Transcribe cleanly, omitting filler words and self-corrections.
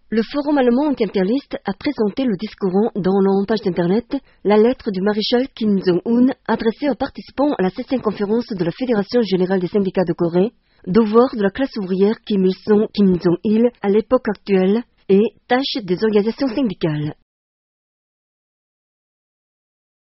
Le Forum allemand anti-impérialiste a présenté le discours dans leur page d'internet, la lettre du maréchal Kim Jong-un adressée aux participants à la 7e conférence de la Fédération générale des syndicats de Corée, devoir de la classe ouvrière Kim Il-sung, Kim Jong-il à l'époque actuelle et tâches des organisations syndicales.